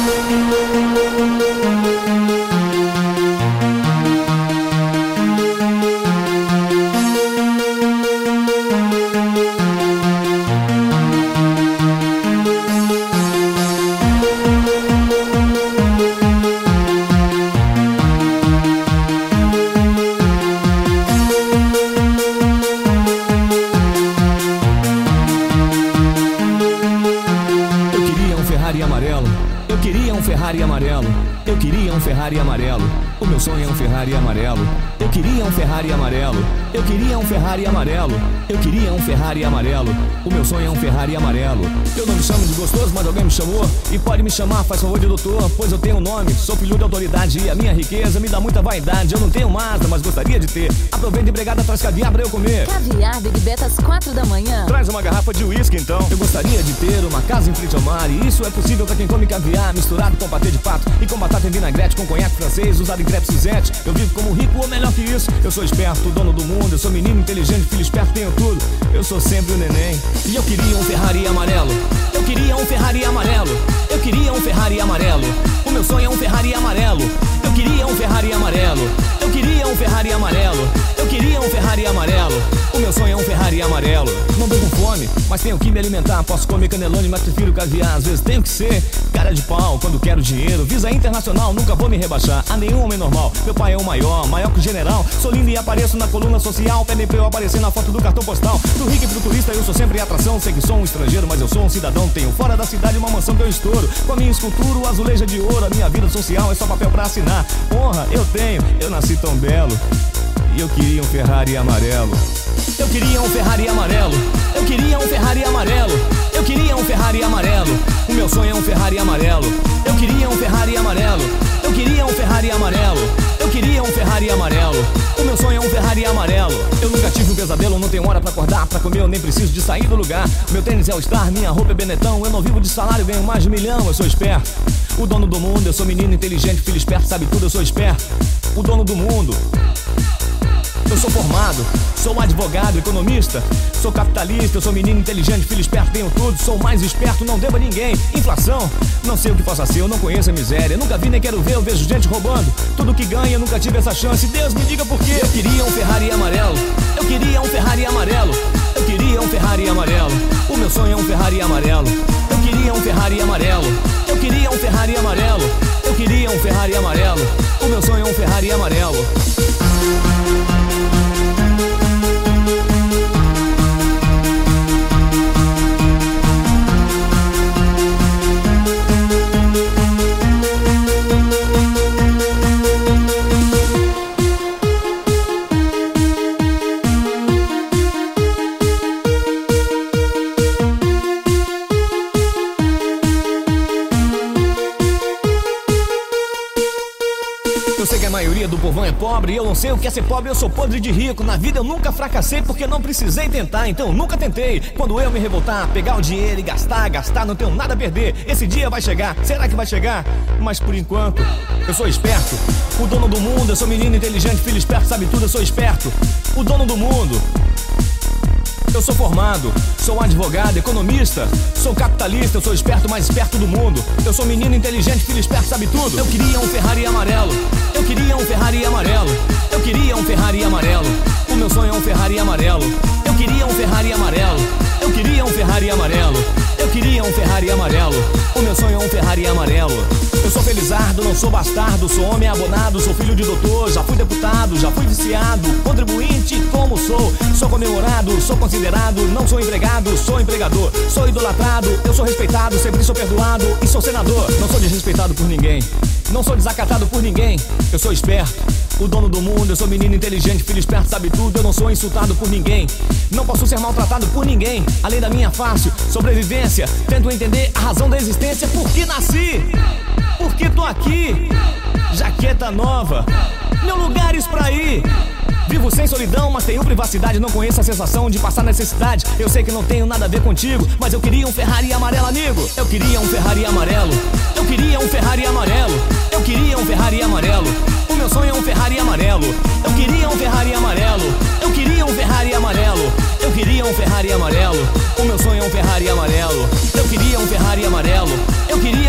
Eu queria um Ferrari amarelo. Eu queria um Ferrari amarelo. O meu sonho é um Ferrari amarelo. Eu queria um Ferrari amarelo. Eu queria um Ferrari amarelo. Eu queria um Ferrari amarelo. O meu sonho é um Ferrari amarelo. Eu não me chamo de gostoso, mas alguém me chamou. E pode me chamar, faz favor de doutor, pois eu tenho um nome, sou filho de autoridade. E a minha riqueza me dá muita vaidade. Eu não tenho Mazda, mas gostaria de ter. Aproveita empregada, traz caviar pra eu comer. Caviar Big Beta às 4 da manhã. Traz uma garrafa de uísque então. Eu gostaria de ter uma casa em frente ao mar. E isso é possível pra quem come caviar misturado com patê de pato e com batata em vinagrete, com conhaque francês usado em crepe Suzette. Eu vivo como rico ou melhor que isso. Eu sou esperto, dono do mundo. Eu sou menino inteligente, filho esperto, tenho tudo. Eu sou sempre o neném. E eu queria um Ferrari amarelo. Eu queria um Ferrari amarelo. Eu queria um Ferrari amarelo. O meu sonho é um Ferrari amarelo. Eu queria um Ferrari amarelo. Eu queria um Ferrari amarelo. Eu queria um Ferrari amarelo. O meu sonho é um Ferrari amarelo. Não tô com fome, mas tenho que me alimentar. Posso comer canelone, mas prefiro caviar. Às vezes tenho que ser cara de pau quando quero dinheiro. Visa internacional, nunca vou me rebaixar a nenhum homem normal. Meu pai é o maior, maior que o general. Sou lindo e apareço na coluna social. Pedem pra eu aparecer na foto do cartão postal. Do rico e pro turista eu sou sempre atração. Sei que sou um estrangeiro, mas eu sou um cidadão. Tenho fora da cidade uma mansão que eu estouro. Com a minha escultura, o azulejo é de ouro. A minha vida social é só papel pra assinar. Honra eu tenho, eu nasci tão belo. E eu queria um Ferrari amarelo. Eu queria um Ferrari amarelo. Eu queria um Ferrari amarelo. Eu queria um Ferrari amarelo. O meu sonho é um Ferrari amarelo. Eu queria um Ferrari amarelo. Eu queria um Ferrari amarelo. Eu queria um Ferrari amarelo. O meu sonho é um Ferrari amarelo. Eu nunca tive um pesadelo, não tenho hora pra acordar. Pra comer eu nem preciso de sair do lugar. Meu tênis é o Star, minha roupa é Benetton. Eu não vivo de salário, ganho mais de 1 milhão. Eu sou esperto, o dono do mundo. Eu sou menino inteligente, filho esperto, sabe tudo. Eu sou esperto, o dono do mundo. Eu sou formado, sou advogado, economista. Sou capitalista, eu sou menino inteligente, filho esperto, tenho tudo. Sou mais esperto, não devo a ninguém. Inflação, não sei o que possa ser, eu não conheço a miséria. Nunca vi nem quero ver, eu vejo gente roubando tudo que ganha, eu nunca tive essa chance. Deus me diga por quê. Eu queria um Ferrari amarelo. Eu queria um Ferrari amarelo. Eu queria um Ferrari amarelo. O meu sonho é um Ferrari amarelo. Eu queria um Ferrari amarelo. Eu queria um Ferrari amarelo. Eu queria um Ferrari amarelo. O meu sonho é um Ferrari amarelo. Eu sei que a maioria do povão é pobre e eu não sei o que é ser pobre, eu sou podre de rico. Na vida eu nunca fracassei porque não precisei tentar, então eu nunca tentei. Quando eu me revoltar, pegar o dinheiro e gastar, não tenho nada a perder. Esse dia vai chegar, será que vai chegar? Mas por enquanto, eu sou esperto, o dono do mundo. Eu sou menino inteligente, filho esperto, sabe tudo. Eu sou esperto, o dono do mundo. Eu sou formado, sou advogado, economista. Sou capitalista, eu sou esperto, mais esperto do mundo. Eu sou menino inteligente, filho esperto, sabe tudo. Eu queria um Ferrari amarelo. Eu queria um Ferrari amarelo. Eu queria um Ferrari amarelo. O meu sonho é um Ferrari amarelo. Eu queria um Ferrari amarelo. Eu queria um Ferrari amarelo. Eu queria um Ferrari amarelo. O meu sonho é um Ferrari amarelo. Eu sou felizardo, não sou bastardo. Sou homem abonado, sou filho de doutor. Já fui deputado, já fui viciado, contribuinte como sou. Sou comemorado, sou considerado. Não sou empregado, sou empregador. Sou idolatrado, eu sou respeitado. Sempre sou perdoado e sou senador. Não sou desrespeitado por ninguém, não sou desacatado por ninguém. Eu sou esperto, o dono do mundo. Eu sou menino inteligente, filho esperto, sabe tudo. Eu não sou insultado por ninguém, não posso ser maltratado por ninguém. Além da minha fácil sobrevivência, tento entender a razão da existência. Por que nasci? Por que tô aqui? Jaqueta nova, mil lugares pra ir. Vivo sem solidão, mas tenho privacidade. Não conheço a sensação de passar necessidade. Eu sei que não tenho nada a ver contigo, mas eu queria um Ferrari amarelo, amigo. Eu queria um Ferrari amarelo. Eu queria um Ferrari amarelo. Eu queria um Ferrari amarelo. O meu sonho é um Ferrari amarelo. Eu queria um Ferrari amarelo. Eu queria um Ferrari amarelo. Eu queria um Ferrari amarelo. O meu sonho é um Ferrari amarelo. Eu queria um Ferrari amarelo. Eu queria